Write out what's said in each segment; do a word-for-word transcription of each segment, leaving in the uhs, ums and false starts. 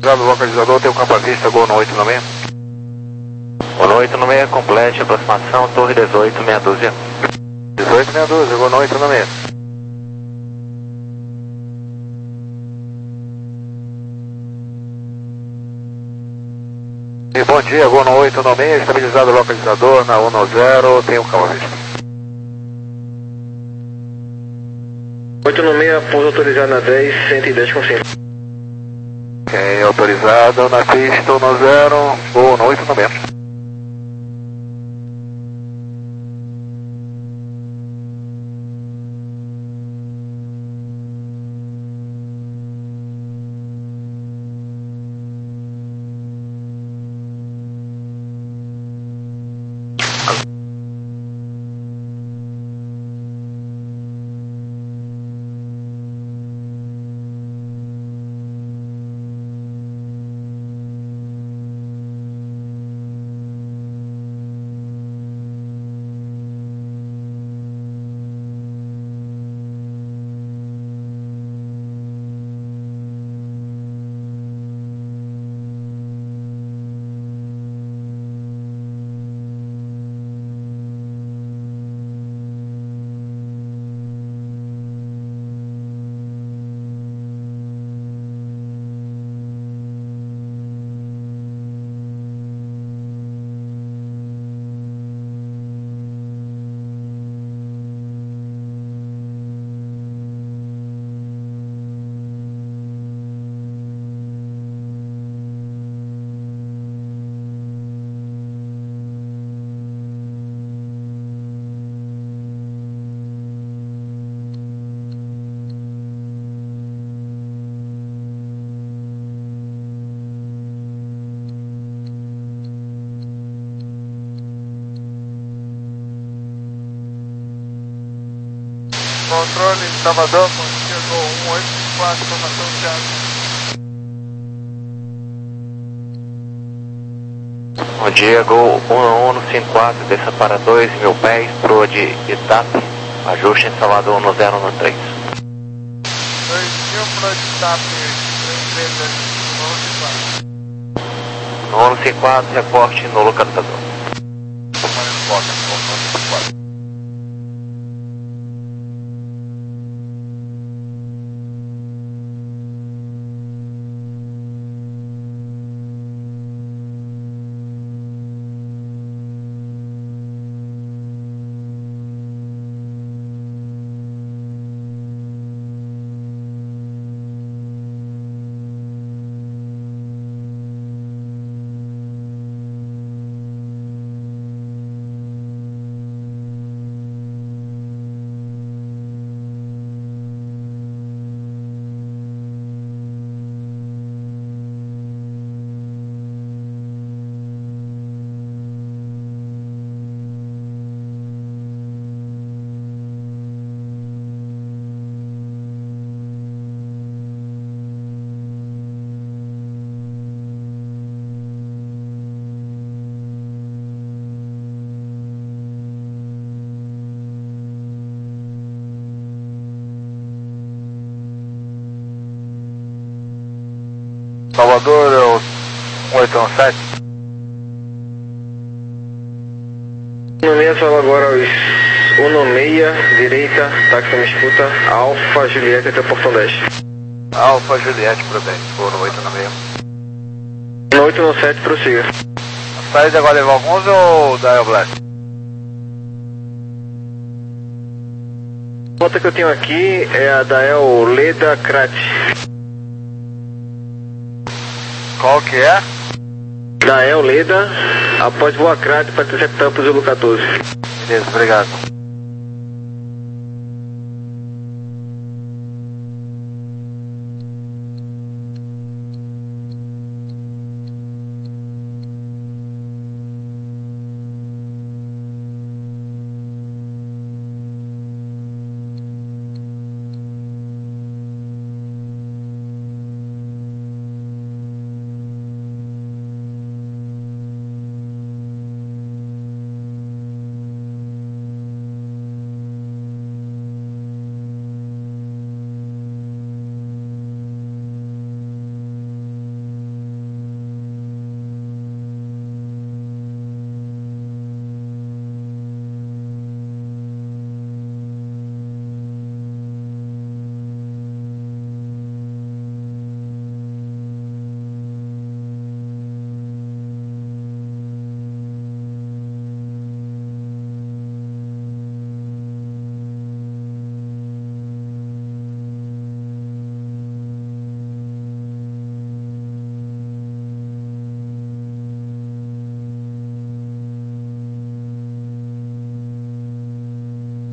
Do localizador, tem o campo à vista, Gol no oito no seis. Gol no oito no seis, complete, aproximação, torre dezoito, meia dúzia. dezoito, meia dúzia, Gol no oito no seis. E bom dia, Gol no oito no seis, estabilizado o localizador, na um no zero, tem o campo à vista. oito no seis, pouso autorizado na dez, cento e dez com cinco. Ok, autorizado na pista um no zero, Gol no oito no seis. Controle Salvador, chegou um oito quatro, informação Thiago. Bom dia, Gol um um cinco quatro, desça para dois mil pés, proa de Itape, ajuste em Salvador no zero no três. dois mil para Itape, três vezes, No um cinco quatro, reporte no localizador. Salvador, é o um oito um sete. No seis, fala agora os um no seis, direita, táxi me escuta, Alfa Juliette até o Portão dez. Alfa Juliette, prudente, Gol no oito no seis. No oito no sete, prossiga. A saída agora é Valgonza ou da El Black? A rota que eu tenho aqui é a da El Leda Krat. Qual que é? Da El Leda, após Boa Krat para interceptar para o Zulu quatorze. Beleza, obrigado.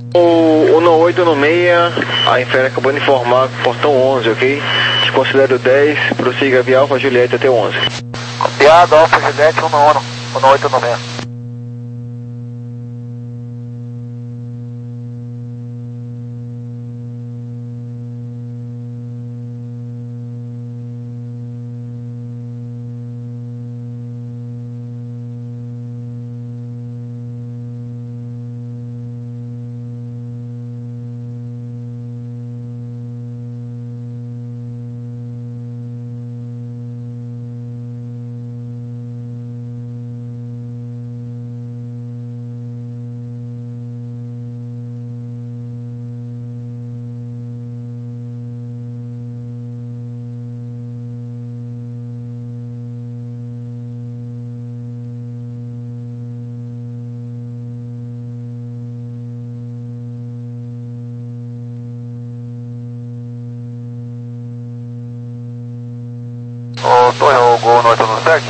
O Uno oito no meia, a Infera acabou de informar portão onze, ok? Desconsidere o dez, prossiga via Alfa Juliette até o onze. Copiado, Alfa Juliette, Uno Uno, Uno oito no meia. Ô, Torre, o Gol oito no sete?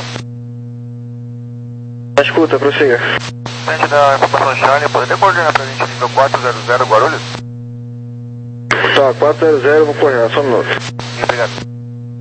Escuta, prossiga. Frente da informação Charlie, poderia coordenar pra gente nível quatro zero zero Guarulhos? Tá, quatro zero zero, vou coordenar, só um minuto. Obrigado.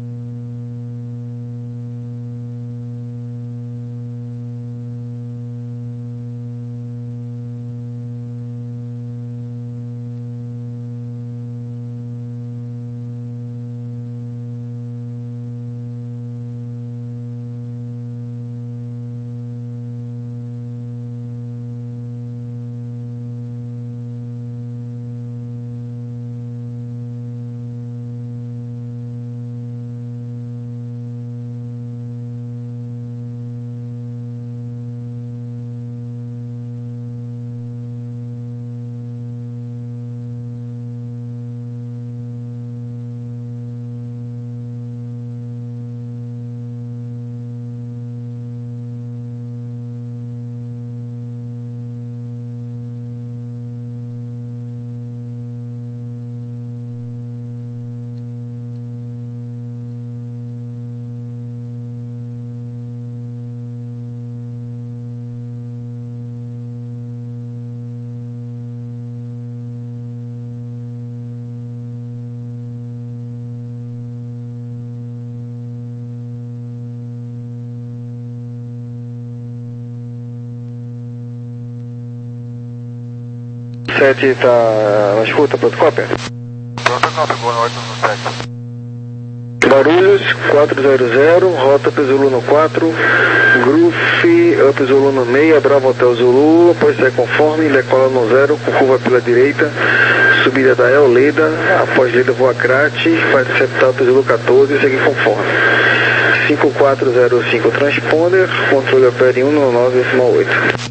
sete tá na escuta, pronto, cópia. Pronto, não, pegou no oito no sete. Guarulhos, quatro zero zero, rota P Zulu no quatro, Groove, Up Zulu no meia, Bravo Hotel Zulu, após ser conforme, decola no zero, com curva pela direita, subida da El Leda, após Leda voa Crate, vai interceptar Up Zulu quatorze e seguir conforme. cinco quatro zero cinco transponder, controle opera em um nove oito.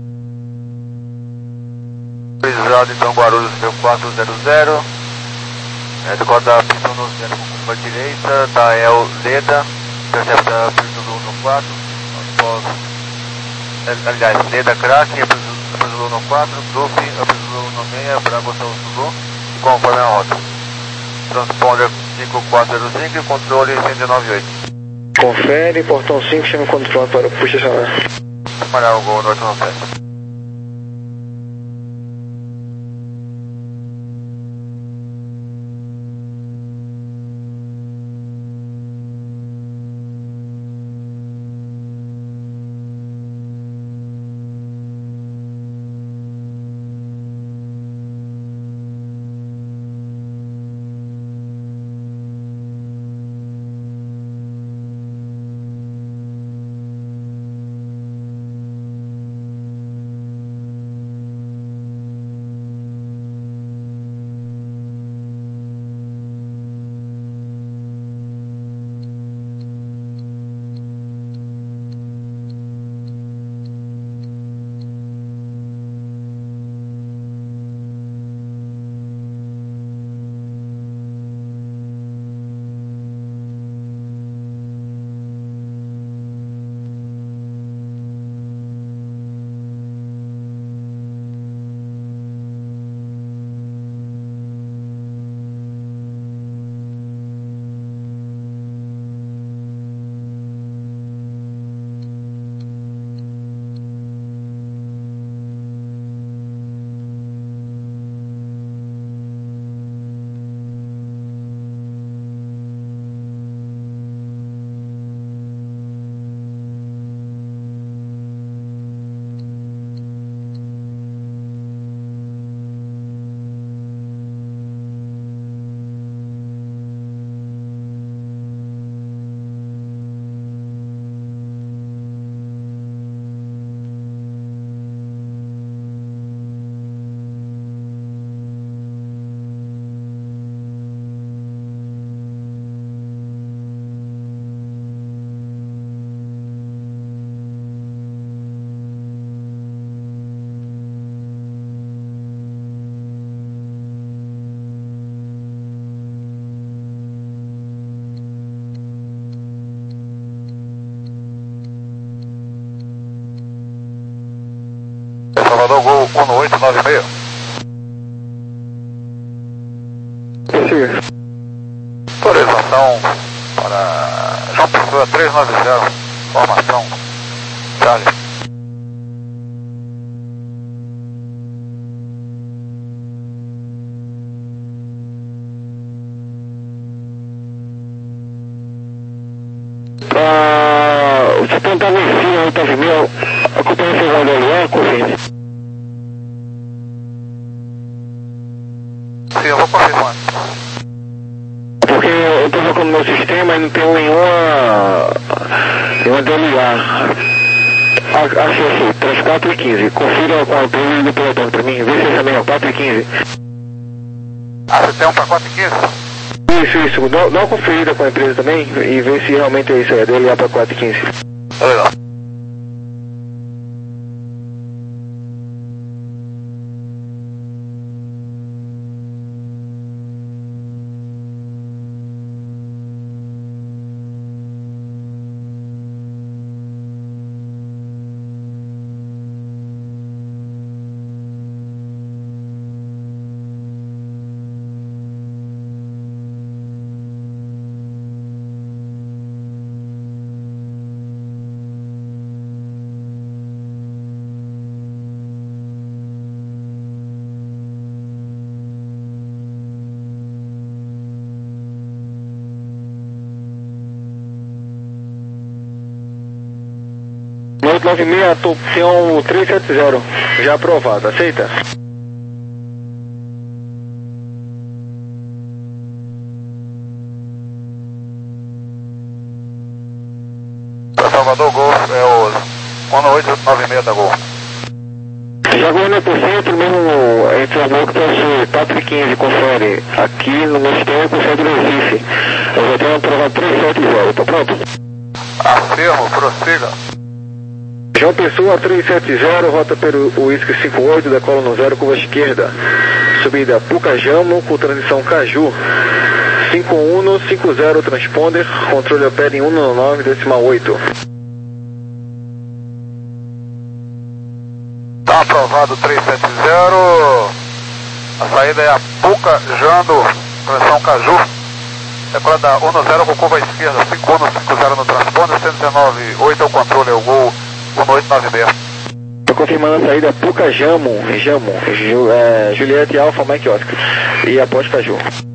Autorizado, então, Guarulhos, meu quatro zero zero. É, decola da pista no zero com curva direita, da El Leda, intercepta a pista no quatro, após, aliás, Leda Crack, a Zulu no quatro, Groove, a Zulu no meia, Bravo Hotel Zulu, e conforme a rota. Transponder cinco quatro zero cinco e controle cento e nove oito. Confere, portão cinco, chama o controle para posicionar. Preparar o Gol Norte no sete. Salvador, Gol um oito nove seis. Prossiga. Autorização para João Pessoa três nove zero, formação Charlie. Ah, você tentar vencer a oitenta mil, acompanha o segundo L A, confirme. Sim, eu vou confirmar. Porque eu estou colocando no meu sistema e não tem nenhuma, nenhuma D L A. Achei assim, três quatro e quinze. Confira com a empresa do pelotão para mim, vê se essa mesma quatro e quinze. Ah, você tem um para quatro e quinze? Isso, isso. Dá, dá uma conferida com a empresa também e vê se realmente é isso aí, D L A para quatro e quinze. Tá legal. oito nove seis, opção trezentos e setenta, já aprovado, aceita? Salvador, Gol é o um oito nove seis da Gol. Já agora por cento, mesmo informou que possui quatro e quinze, confere. Aqui no meu sistema por cento do Recife. Eu já tenho aprovado trezentos e setenta, tá pronto? Afirmo, prossiga. João Pessoa trezentos e setenta, rota pelo Whisky cinquenta e oito, decola no zero, curva esquerda. Subida Pucajamo com transição Caju. cinco um cinco zero transponder, controle opera em cento e nove decimal oito. Tá aprovado trezentos e setenta. A saída é a Pucajando, transição Caju. Decola da cento e com curva esquerda, cinco um cinco zero no transponder, cento e dezenove oito é o controle, é o Gol um oito nove seis. Estou confirmando a saída Pucajamo, Jamo, Ju, é, Juliette Alfa Mike Oscar e após Caju.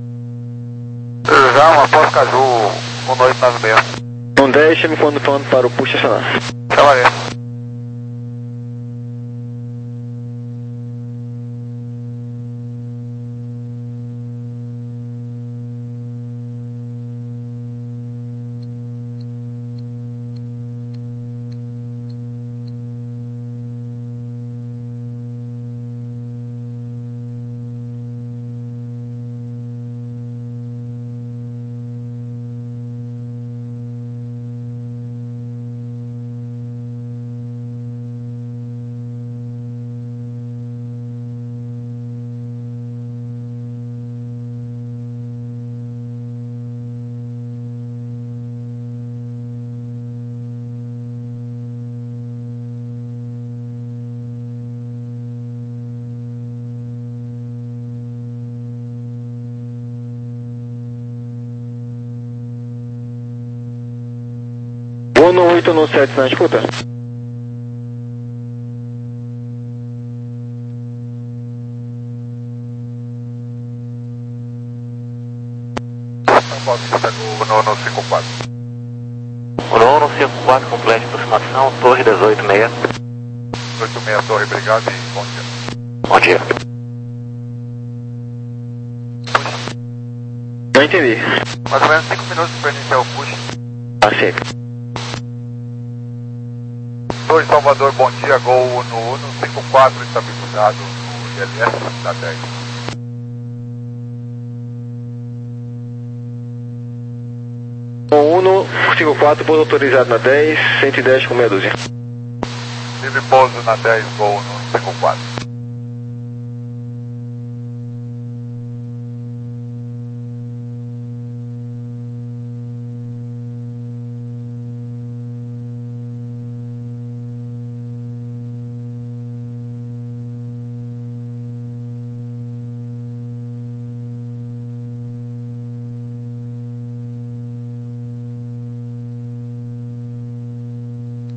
Já uma após Caju um oito nove seis. Um dez, chame quando falando para o push estacionar. Trabalhei. Vou no oito no sete na escuta. São Paulo está no, no cinco quatro. Uno no cinco quatro, complete aproximação, torre dezoito seis. oito seis Torre, obrigado e bom dia. Bom dia. Não entendi. Mais ou menos cinco minutos para iniciar o push. Aceito. Torre Salvador, bom dia, Gol no Uno cinco quatro, estabilizado no I L S da dez. Uno cinco quatro, pouso autorizado na dez, cento e dez com meia dúzia. Livre pouso na dez, Gol no cinco quatro.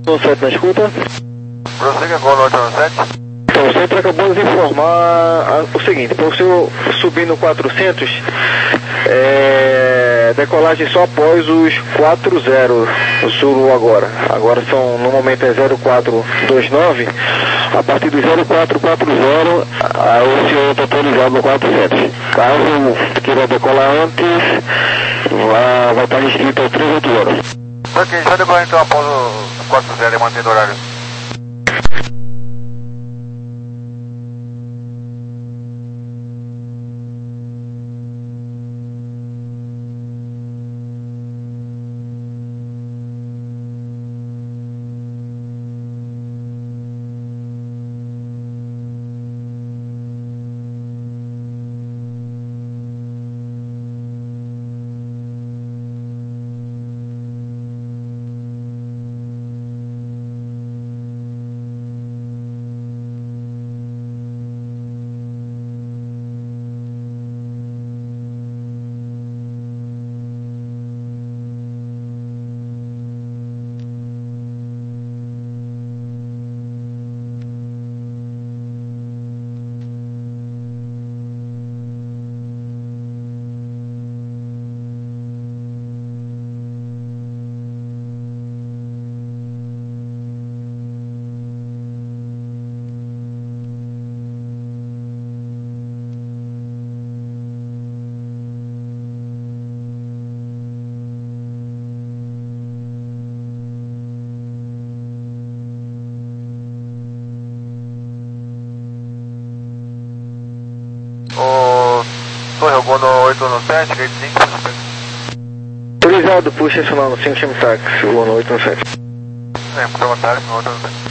sete na escuta. Prossiga, Gol oito sete. Então, o centro acabou de informar a, o seguinte, para o senhor subir no quatrocentos, é, decolagem só após os quatro zero Zulu agora. Agora são, no momento é zero quatro dois nove, a partir do zero quatro quatro zero, aí o senhor está autorizado no quatrocentos. Caso queira decolar antes, vai, vai estar inscrito às três oito horas. Ok, a gente vai decolar então após o quatro zero e mantendo o horário. O Torre, Gol oito sete, gate cinco, Autorizado, puxa esse no cinco, chama táxi, o oito sete. É, muito boa tarde, no oito sete.